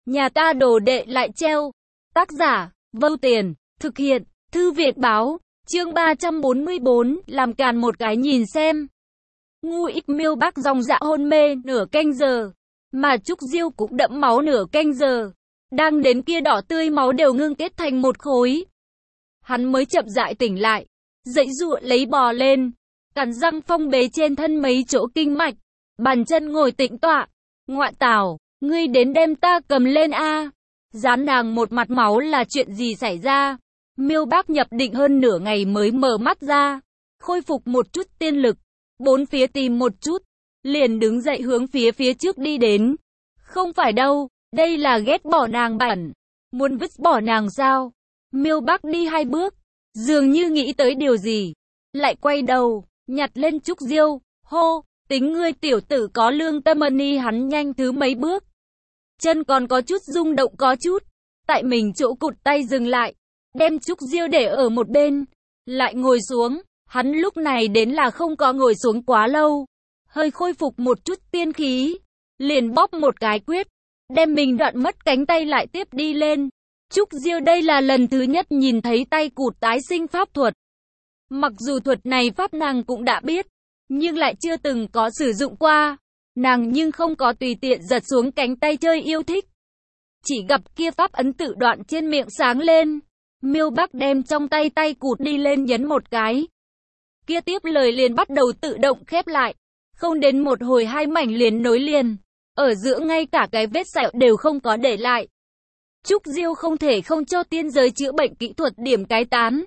Nhà ta đồ đệ lại treo. Tác giả, Vâu Tiền, thực hiện, Thư viện báo, chương 344, làm càn một cái nhìn xem. Ngu Ích Miêu Bác dòng dã hôn mê nửa canh giờ, mà Trúc Diêu cũng đẫm máu nửa canh giờ. Đang đến kia đỏ tươi máu đều ngưng kết thành một khối. Hắn mới chậm rãi tỉnh lại, dãy dụa lấy bò lên, cắn răng phong bế trên thân mấy chỗ kinh mạch, bàn chân ngồi tĩnh tọa. Ngoại tảo, ngươi đến đem ta cầm lên a. Dán nàng một mặt máu là chuyện gì xảy ra? Miêu Bác nhập định hơn nửa ngày mới mở mắt ra, khôi phục một chút tiên lực, bốn phía tìm một chút, liền đứng dậy hướng phía trước đi đến. Không phải đâu, đây là ghét bỏ nàng bản, muốn vứt bỏ nàng sao? Miêu Bác đi hai bước, dường như nghĩ tới điều gì, lại quay đầu, nhặt lên Trúc Diêu, hô, tính ngươi tiểu tử có lương tâm. Ni hắn nhanh thứ mấy bước, chân còn có chút rung động có chút, tại mình chỗ cụt tay dừng lại, đem Trúc Diêu để ở một bên, lại ngồi xuống. Hắn lúc này đến là không có ngồi xuống quá lâu, hơi khôi phục một chút tiên khí, liền bóp một cái quyết, đem mình đoạn mất cánh tay lại tiếp đi lên. Trúc Diêu đây là lần thứ nhất nhìn thấy tay cụt tái sinh pháp thuật. Mặc dù thuật này pháp nàng cũng đã biết, nhưng lại chưa từng có sử dụng qua. Nàng nhưng không có tùy tiện giật xuống cánh tay chơi yêu thích. Chỉ gặp kia pháp ấn tự đoạn trên miệng sáng lên. Miêu Bác đem trong tay cụt đi lên nhấn một cái. Kia tiếp lời liền bắt đầu tự động khép lại. Không đến một hồi hai mảnh liền nối liền. Ở giữa ngay cả cái vết sẹo đều không có để lại. Trúc Diêu không thể không cho tiên giới chữa bệnh kỹ thuật điểm cái tán.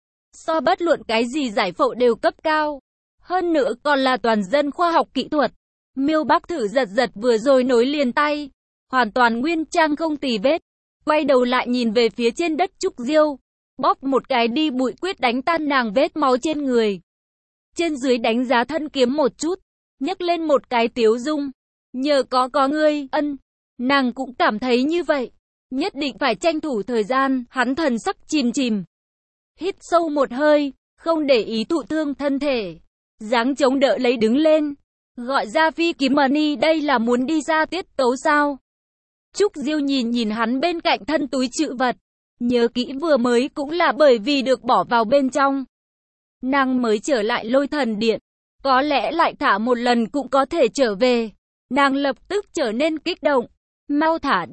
So bất luận cái gì giải phẫu đều cấp cao. Hơn nữa còn là toàn dân khoa học kỹ thuật. Miêu Bác thử giật vừa rồi nối liền tay. Hoàn toàn nguyên trang không tì vết. Quay đầu lại nhìn về phía trên đất Trúc Diêu. Bóp một cái đi bụi quyết đánh tan nàng vết máu trên người. Trên dưới đánh giá thân kiếm một chút. Nhấc lên một cái tiếu dung. Nhờ có ngươi, ân. Nàng cũng cảm thấy như vậy. Nhất định phải tranh thủ thời gian. Hắn thần sắc chìm. Hít sâu một hơi. Không để ý thụ thương thân thể. Dáng chống đỡ lấy đứng lên. Gọi ra Phi Kiếm Ni, đây là muốn đi ra tiết tấu sao? Trúc Diêu nhìn hắn bên cạnh thân túi trữ vật. Nhớ kỹ vừa mới cũng là bởi vì được bỏ vào bên trong. Nàng mới trở lại Lôi Thần Điện. Có lẽ lại thả một lần cũng có thể trở về. Nàng lập tức trở nên kích động. Mau thả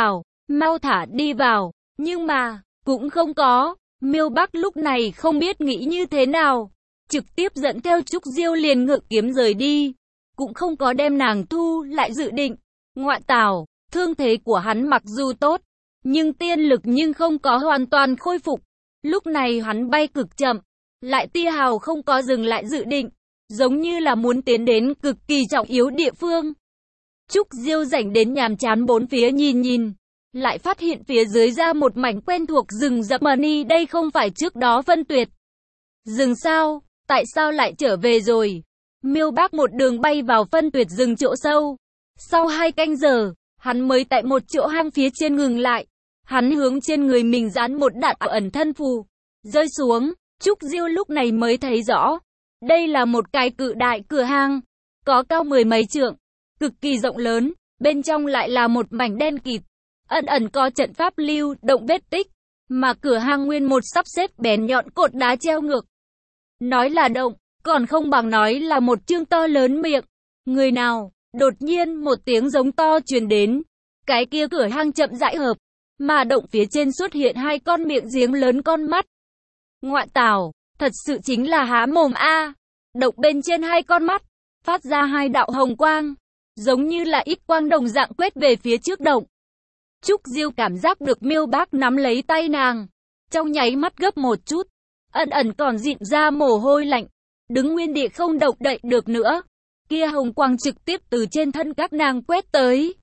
đi vào. Nhưng mà, cũng không có. Miêu Bác lúc này không biết nghĩ như thế nào. Trực tiếp dẫn theo Trúc Diêu liền ngự kiếm rời đi. Cũng không có đem nàng thu lại dự định. Ngoại tảo, thương thế của hắn mặc dù tốt, nhưng tiên lực nhưng không có hoàn toàn khôi phục. Lúc này hắn bay cực chậm, lại tia hào không có dừng lại dự định, giống như là muốn tiến đến cực kỳ trọng yếu địa phương. Trúc Diêu rảnh đến nhàm chán bốn phía nhìn, lại phát hiện phía dưới ra một mảnh quen thuộc rừng rậm. Ni đây không phải trước đó Vân Tuyệt rừng sao? Tại sao lại trở về rồi? Miêu Bác một đường bay vào Vân Tuyệt rừng chỗ sâu. Sau 2 canh giờ, hắn mới tại một chỗ hang phía trên ngừng lại. Hắn hướng trên người mình dán một đạn ẩn thân phù, rơi xuống. Trúc Diêu lúc này mới thấy rõ. Đây là một cái cự đại cửa hang, có cao 10 mấy trượng, cực kỳ rộng lớn. Bên trong lại là một mảnh đen kịt, ẩn có trận pháp lưu động vết tích. Mà cửa hang nguyên một sắp xếp bén nhọn cột đá treo ngược. Nói là động, còn không bằng nói là một chương to lớn miệng. Người nào? Đột nhiên một tiếng giống to truyền đến. Cái kia cửa hang chậm rãi hợp, mà động phía trên xuất hiện 2 con miệng giếng lớn con mắt. Ngoại tảo, thật sự chính là há mồm a. Động bên trên 2 con mắt, phát ra 2 đạo hồng quang, giống như là ít quang đồng dạng quét về phía trước động. Trúc Diêu cảm giác được Miêu Bác nắm lấy tay nàng, trong nháy mắt gấp một chút, ẩn còn dịn ra mồ hôi lạnh, đứng nguyên địa không động đậy được nữa. Kia hồng quang trực tiếp từ trên thân các nàng quét tới,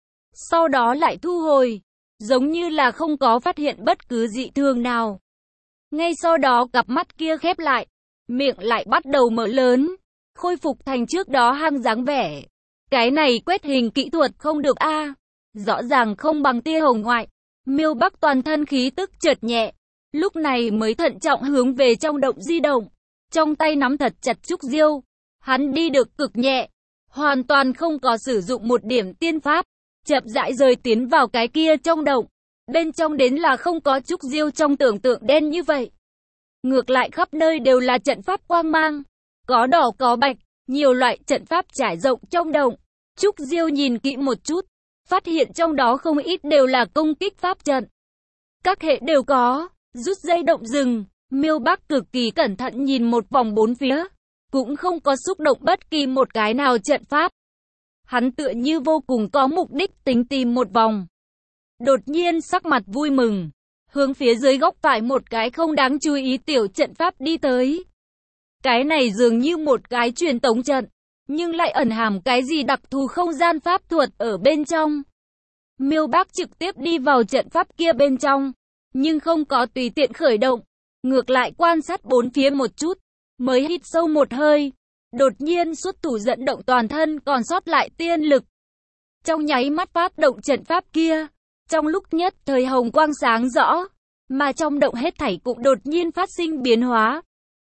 sau đó lại thu hồi, giống như là không có phát hiện bất cứ dị thường nào. Ngay sau đó cặp mắt kia khép lại, miệng lại bắt đầu mở lớn, khôi phục thành trước đó hang dáng vẻ. Cái này quét hình kỹ thuật không được a, rõ ràng không bằng tia hồng ngoại. Miêu Bác toàn thân khí tức chợt nhẹ, lúc này mới thận trọng hướng về trong động di động, trong tay nắm thật chặt Trúc Diêu. Hắn đi được cực nhẹ, hoàn toàn không có sử dụng một điểm tiên pháp, chậm rãi rời tiến vào cái kia trong động. Bên trong đến là không có Trúc Diêu trong tưởng tượng đen như vậy. Ngược lại khắp nơi đều là trận pháp quang mang, có đỏ có bạch, nhiều loại trận pháp trải rộng trong động. Trúc Diêu nhìn kỹ một chút, phát hiện trong đó không ít đều là công kích pháp trận. Các hệ đều có, rút dây động rừng, Miêu Bác cực kỳ cẩn thận nhìn một vòng bốn phía, cũng không có xúc động bất kỳ một cái nào trận pháp. Hắn tựa như vô cùng có mục đích tính tìm một vòng. Đột nhiên sắc mặt vui mừng, hướng phía dưới góc phải một cái không đáng chú ý tiểu trận pháp đi tới. Cái này dường như một cái truyền tống trận, nhưng lại ẩn hàm cái gì đặc thù không gian pháp thuật ở bên trong. Miêu Bác trực tiếp đi vào trận pháp kia bên trong, nhưng không có tùy tiện khởi động, ngược lại quan sát bốn phía một chút, mới hít sâu một hơi, đột nhiên xuất thủ dẫn động toàn thân còn sót lại tiên lực. Trong nháy mắt phát động trận pháp kia, trong lúc nhất thời hồng quang sáng rõ, mà trong động hết thảy cũng đột nhiên phát sinh biến hóa.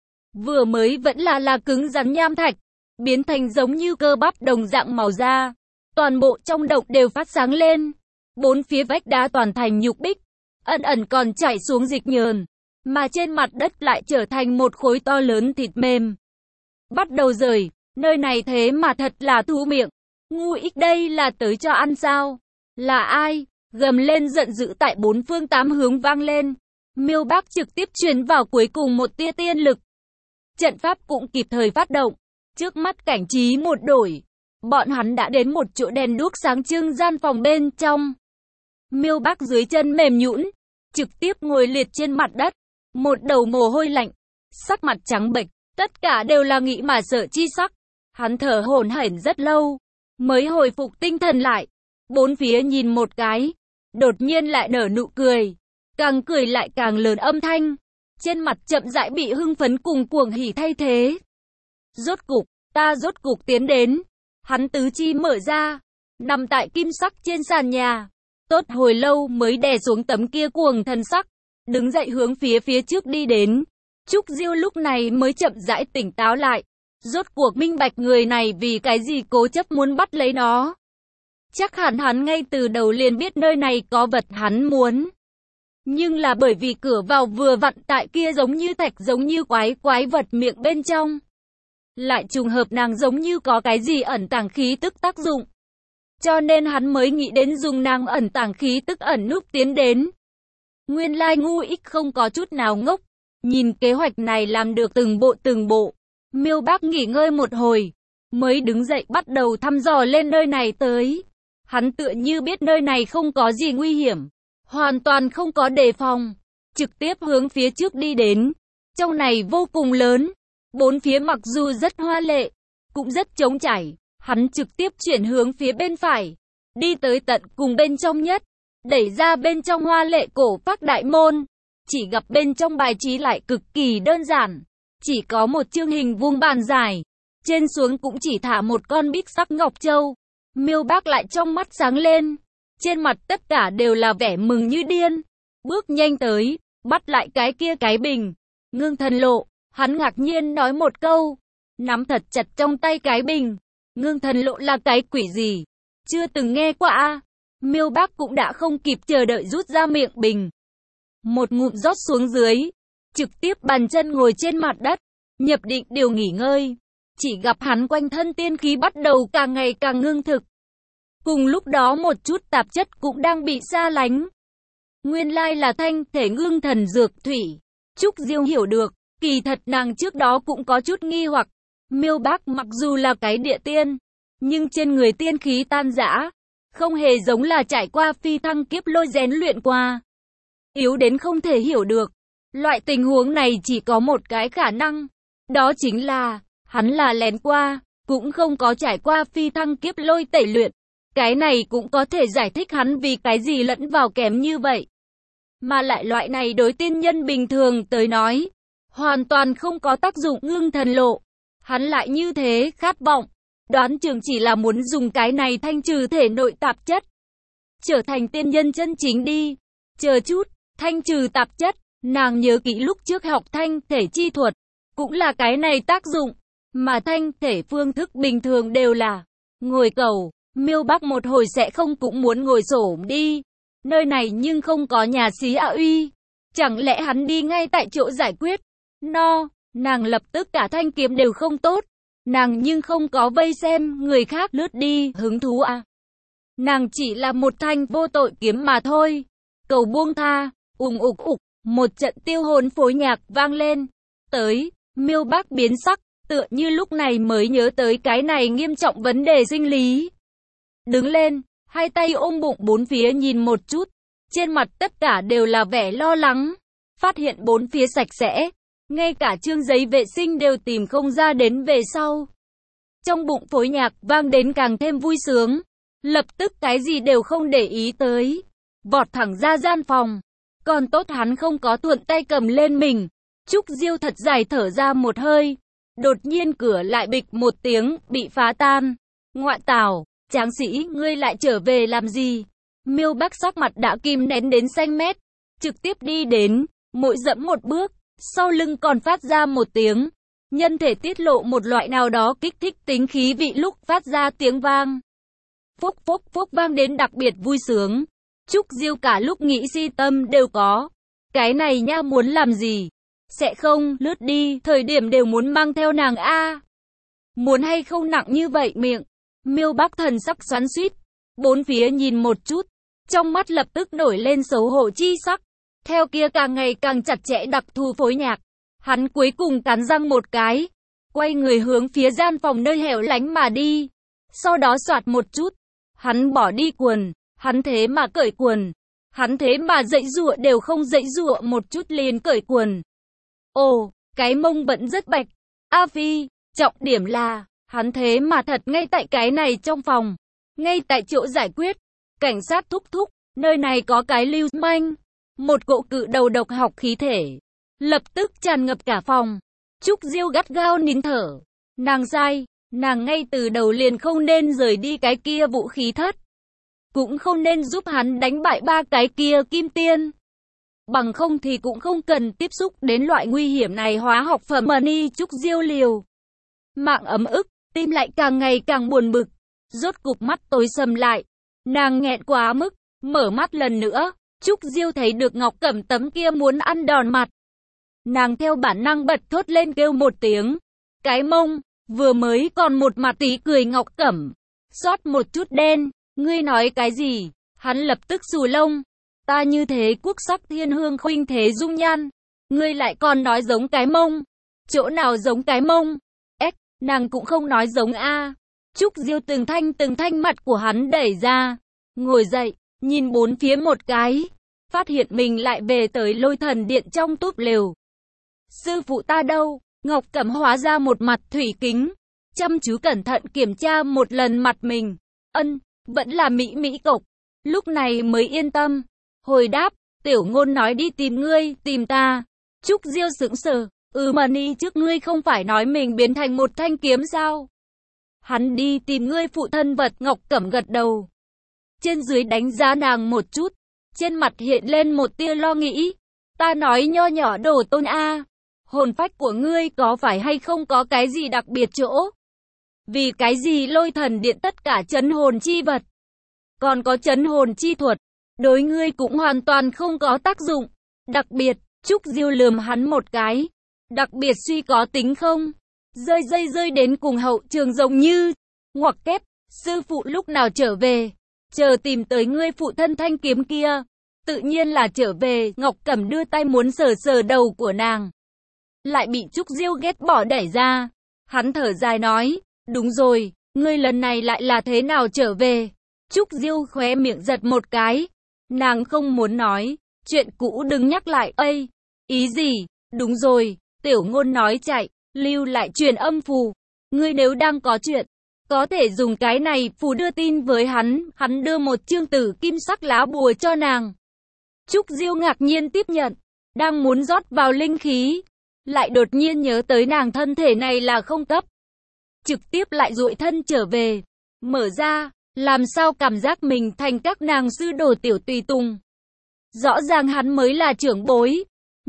Vừa mới vẫn là cứng rắn nham thạch, biến thành giống như cơ bắp đồng dạng màu da. Toàn bộ trong động đều phát sáng lên, bốn phía vách đá toàn thành nhục bích, ẩn ẩn còn chảy xuống dịch nhờn, mà trên mặt đất lại trở thành một khối to lớn thịt mềm. Bắt đầu rời, nơi này thế mà thật là thú miệng, ngu ích đây là tới cho ăn sao? Là ai? Gầm lên giận dữ tại bốn phương tám hướng vang lên. Miêu Bác trực tiếp truyền vào cuối cùng một tia tiên lực. Trận pháp cũng kịp thời phát động. Trước mắt cảnh trí một đổi, bọn hắn đã đến một chỗ đèn đuốc sáng trưng gian phòng bên trong. Miêu Bác dưới chân mềm nhũn, trực tiếp ngồi liệt trên mặt đất, một đầu mồ hôi lạnh, sắc mặt trắng bệch, tất cả đều là nghĩ mà sợ chi sắc. Hắn thở hổn hển rất lâu, mới hồi phục tinh thần lại. Bốn phía nhìn một cái, đột nhiên lại nở nụ cười, càng cười lại càng lớn âm thanh, trên mặt chậm rãi bị hưng phấn cùng cuồng hỉ thay thế. Ta rốt cục tiến đến. Hắn tứ chi mở ra, nằm tại kim sắc trên sàn nhà, tốt hồi lâu mới đè xuống tấm kia cuồng thần sắc, đứng dậy hướng phía trước đi đến. Trúc Diêu lúc này mới chậm rãi tỉnh táo lại, rốt cuộc minh bạch người này vì cái gì cố chấp muốn bắt lấy nó. Chắc hẳn hắn ngay từ đầu liền biết nơi này có vật hắn muốn. Nhưng là bởi vì cửa vào vừa vặn tại kia giống như thạch giống như quái vật miệng bên trong. Lại trùng hợp nàng giống như có cái gì ẩn tàng khí tức tác dụng. Cho nên hắn mới nghĩ đến dùng nàng ẩn tàng khí tức ẩn núp tiến đến. Nguyên lai ngu ích không có chút nào ngốc. Nhìn kế hoạch này làm được từng bộ. Miêu Bác nghỉ ngơi một hồi, mới đứng dậy bắt đầu thăm dò lên nơi này tới. Hắn tựa như biết nơi này không có gì nguy hiểm, hoàn toàn không có đề phòng, trực tiếp hướng phía trước đi đến. Trong này vô cùng lớn, bốn phía mặc dù rất hoa lệ, cũng rất trống trải, hắn trực tiếp chuyển hướng phía bên phải, đi tới tận cùng bên trong nhất, đẩy ra bên trong hoa lệ cổ phác đại môn. Chỉ gặp bên trong bài trí lại cực kỳ đơn giản, chỉ có một chương hình vuông bàn dài, trên xuống cũng chỉ thả một con bích sắc ngọc châu. Miêu Bác lại trong mắt sáng lên, trên mặt tất cả đều là vẻ mừng như điên, bước nhanh tới, bắt lại cái kia cái bình. Ngưng Thần Lộ, hắn ngạc nhiên nói một câu, nắm thật chặt trong tay cái bình. Ngưng Thần Lộ là cái quỷ gì? Chưa từng nghe qua a. Miêu Bác cũng đã không kịp chờ đợi rút ra miệng bình, một ngụm rót xuống dưới, trực tiếp bàn chân ngồi trên mặt đất, nhập định điều nghỉ ngơi. Chỉ gặp hắn quanh thân tiên khí bắt đầu càng ngày càng ngưng thực. Cùng lúc đó một chút tạp chất cũng đang bị xa lánh. Nguyên lai là thanh thể ngưng thần dược thủy. Trúc Diêu hiểu được, kỳ thật nàng trước đó cũng có chút nghi hoặc. Miêu Bác mặc dù là cái địa tiên, nhưng trên người tiên khí tan rã, không hề giống là trải qua phi thăng kiếp lôi rèn luyện qua. Yếu đến không thể hiểu được. Loại tình huống này chỉ có một cái khả năng, đó chính là hắn là lén qua, cũng không có trải qua phi thăng kiếp lôi tẩy luyện. Cái này cũng có thể giải thích hắn vì cái gì lẫn vào kém như vậy. Mà lại loại này đối tiên nhân bình thường tới nói, hoàn toàn không có tác dụng. Ngưng Thần Lộ, hắn lại như thế khát vọng, đoán chừng chỉ là muốn dùng cái này thanh trừ thể nội tạp chất, trở thành tiên nhân chân chính đi. Chờ chút, thanh trừ tạp chất, nàng nhớ kỹ lúc trước học thanh thể chi thuật, cũng là cái này tác dụng, mà thanh thể phương thức bình thường đều là ngồi cầu, Miêu Bắc một hồi sẽ không cũng muốn ngồi xổm đi. Nơi này nhưng không có nhà xí A Uy. Chẳng lẽ hắn đi ngay tại chỗ giải quyết? Nàng lập tức cả thanh kiếm đều không tốt. Nàng nhưng không có vây xem người khác lướt đi, hứng thú à? Nàng chỉ là một thanh vô tội kiếm mà thôi. Cầu buông tha, ục, một trận tiêu hồn phối nhạc vang lên. Tới, Miêu Bắc biến sắc, tựa như lúc này mới nhớ tới cái này nghiêm trọng vấn đề sinh lý. Đứng lên, hai tay ôm bụng bốn phía nhìn một chút. Trên mặt tất cả đều là vẻ lo lắng. Phát hiện bốn phía sạch sẽ. Ngay cả chương giấy vệ sinh đều tìm không ra đến về sau. Trong bụng phối nhạc vang đến càng thêm vui sướng. Lập tức cái gì đều không để ý tới. Vọt thẳng ra gian phòng. Còn tốt hắn không có thuận tay cầm lên mình. Trúc Diêu thật dài thở ra một hơi. Đột nhiên cửa lại bịch một tiếng, bị phá tan. Ngoại tảo, tráng sĩ, ngươi lại trở về làm gì? Miêu Bắc sắc mặt đã kìm nén đến xanh mét. Trực tiếp đi đến, mỗi dẫm một bước. Sau lưng còn phát ra một tiếng. Nhân thể tiết lộ một loại nào đó kích thích tính khí vị lúc phát ra tiếng vang. Phốc phốc phốc vang đến đặc biệt vui sướng. Trúc Diêu cả lúc nghĩ si tâm đều có. Cái này nha muốn làm gì? Sẽ không, lướt đi, thời điểm đều muốn mang theo nàng a. Muốn hay không nặng như vậy miệng. Miêu Bắc thần sắc xoắn xuýt. Bốn phía nhìn một chút. Trong mắt lập tức nổi lên xấu hổ chi sắc. Theo kia càng ngày càng chặt chẽ đặc thù phối nhạc. Hắn cuối cùng cắn răng một cái. Quay người hướng phía gian phòng nơi hẻo lánh mà đi. Sau đó soạt một chút. Hắn bỏ đi quần. Hắn thế mà cởi quần. Hắn thế mà dãy giụa đều không dãy giụa một chút liền cởi quần. Ồ, cái mông vẫn rất bạch. A Phi, trọng điểm là, hắn thế mà thật ngay tại cái này trong phòng. Ngay tại chỗ giải quyết. Cảnh sát thúc thúc, nơi này có cái lưu manh. Một cỗ cự đầu độc học khí thể. Lập tức tràn ngập cả phòng. Trúc Diêu gắt gao nín thở. Nàng sai, nàng ngay từ đầu liền không nên rời đi cái kia vũ khí thất. Cũng không nên giúp hắn đánh bại ba cái kia kim tiên. Bằng không thì cũng không cần tiếp xúc đến loại nguy hiểm này hóa học phẩm ni. Trúc Diêu liều mạng ấm ức, tim lại càng ngày càng buồn bực. Rốt cục mắt tối sầm lại. Nàng nghẹn quá mức, mở mắt lần nữa. Trúc Diêu thấy được Ngọc Cẩm tấm kia muốn ăn đòn mặt. Nàng theo bản năng bật thốt lên kêu một tiếng. Cái mông, vừa mới còn một mặt tí cười Ngọc Cẩm. Xót một chút đen, ngươi nói cái gì? Hắn lập tức xù lông. Ta như thế quốc sắc thiên hương khuynh thế dung nhan. Ngươi lại còn nói giống cái mông. Chỗ nào giống cái mông? Nàng cũng không nói giống a. Trúc Diêu từng thanh mặt của hắn đẩy ra. Ngồi dậy, nhìn bốn phía một cái. Phát hiện mình lại về tới Lôi Thần Điện trong túp lều. Sư phụ ta đâu? Ngọc Cẩm hóa ra một mặt thủy kính. Chăm chú cẩn thận kiểm tra một lần mặt mình. Vẫn là mỹ cộc. Lúc này mới yên tâm. Hồi đáp, Tiểu Ngôn nói đi tìm ngươi, tìm ta. Trúc Diêu sững sờ. Mà ni trước ngươi không phải nói mình biến thành một thanh kiếm sao? Hắn đi tìm ngươi phụ thân vật. Ngọc Cẩm gật đầu. Trên dưới đánh giá nàng một chút. Trên mặt hiện lên một tia lo nghĩ. Ta nói nho nhỏ đồ tôn a. Hồn phách của ngươi có phải hay không có cái gì đặc biệt chỗ? Vì cái gì Lôi Thần Điện tất cả trấn hồn chi vật, còn có trấn hồn chi thuật, đối ngươi cũng hoàn toàn không có tác dụng. Đặc biệt, Trúc Diêu lườm hắn một cái. Đặc biệt suy có tính không? Rơi đến cùng hậu trường giống như. Ngoặc kép, sư phụ lúc nào trở về? Chờ tìm tới ngươi phụ thân thanh kiếm kia. Tự nhiên là trở về. Ngọc Cẩm đưa tay muốn sờ đầu của nàng. Lại bị Trúc Diêu ghét bỏ đẩy ra. Hắn thở dài nói. Đúng rồi, ngươi lần này lại là thế nào trở về? Trúc Diêu khóe miệng giật một cái. Nàng không muốn nói. Chuyện cũ đừng nhắc lại. Ý gì? Đúng rồi, Tiểu Ngôn nói chạy, lưu lại truyền âm phù. Ngươi nếu đang có chuyện, có thể dùng cái này phù đưa tin với hắn. Hắn đưa một chương tử kim sắc lá bùa cho nàng. Trúc Diêu ngạc nhiên tiếp nhận. Đang muốn rót vào linh khí. Lại đột nhiên nhớ tới nàng thân thể này là không cấp. Trực tiếp lại duỗi thân trở về. Mở ra, làm sao cảm giác mình thành các nàng sư đồ tiểu tùy tùng. Rõ ràng hắn mới là trưởng bối.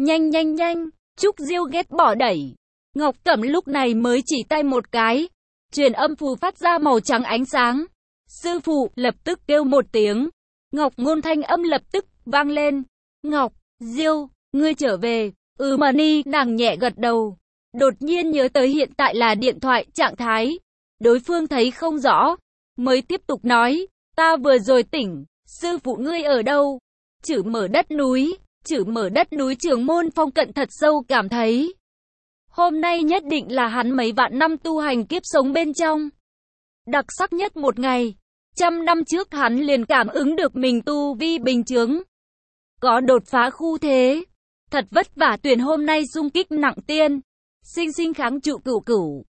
Nhanh. Trúc Diêu ghét bỏ đẩy. Ngọc Cẩm lúc này mới chỉ tay một cái. Truyền âm phù phát ra màu trắng ánh sáng. Sư phụ, lập tức kêu một tiếng. Ngọc Ngôn thanh âm lập tức vang lên. Ngọc, Diêu, ngươi trở về. Mà ni, nàng nhẹ gật đầu. Đột nhiên nhớ tới hiện tại là điện thoại trạng thái. Đối phương thấy không rõ, mới tiếp tục nói, ta vừa rồi tỉnh, sư phụ ngươi ở đâu? Chử Mở Đất Núi, Chử Mở Đất Núi. Trưởng môn Phong Cận thật sâu cảm thấy, hôm nay nhất định là hắn mấy vạn năm tu hành kiếp sống bên trong đặc sắc nhất một ngày. 100 năm trước hắn liền cảm ứng được mình tu vi bình chướng, có đột phá khu thế. Thật vất vả tuyển hôm nay xung kích nặng tiên, sinh sinh kháng trụ cửu cửu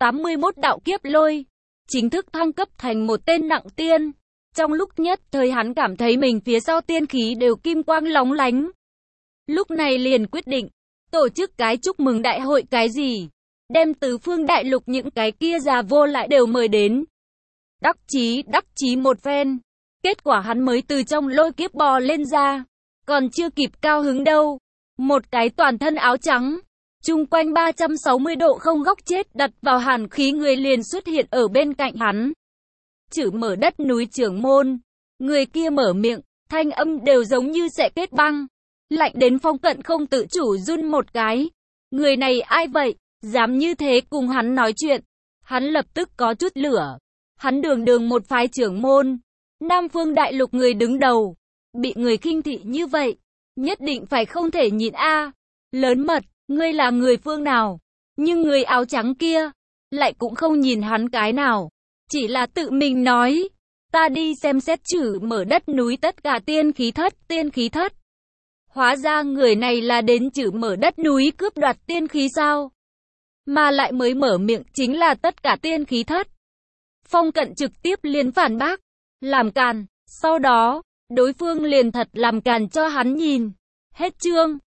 81 đạo kiếp lôi, chính thức thăng cấp thành một tên nặng tiên. Trong lúc nhất thời hắn cảm thấy mình phía sau tiên khí đều kim quang lóng lánh. Lúc này liền quyết định tổ chức cái chúc mừng đại hội cái gì, đem tứ phương đại lục những cái kia già vô lại đều mời đến. Đắc chí một phen. Kết quả hắn mới từ trong lôi kiếp bò lên ra, còn chưa kịp cao hứng đâu, một cái toàn thân áo trắng, chung quanh 360 độ không góc chết đặt vào hàn khí người liền xuất hiện ở bên cạnh hắn. Chử Mở Đất Núi trưởng môn. Người kia mở miệng, thanh âm đều giống như sẽ kết băng, lạnh đến Phong Cận không tự chủ run một cái. Người này ai vậy, dám như thế cùng hắn nói chuyện? Hắn lập tức có chút lửa. Hắn đường một phái trưởng môn, Nam Phương Đại Lục người đứng đầu, bị người khinh thị như vậy, nhất định phải không thể nhịn a. Lớn mật, ngươi là người phương nào? Nhưng người áo trắng kia lại cũng không nhìn hắn cái nào, chỉ là tự mình nói, ta đi xem xét Chử Mở Đất Núi tất cả tiên khí thất. Hóa ra người này là đến Chử Mở Đất Núi cướp đoạt tiên khí sao? Mà lại mới mở miệng chính là tất cả tiên khí thất. Phong Cận trực tiếp liền phản bác, làm càn. Sau đó, đối phương liền thật làm càn cho hắn nhìn. Hết chương.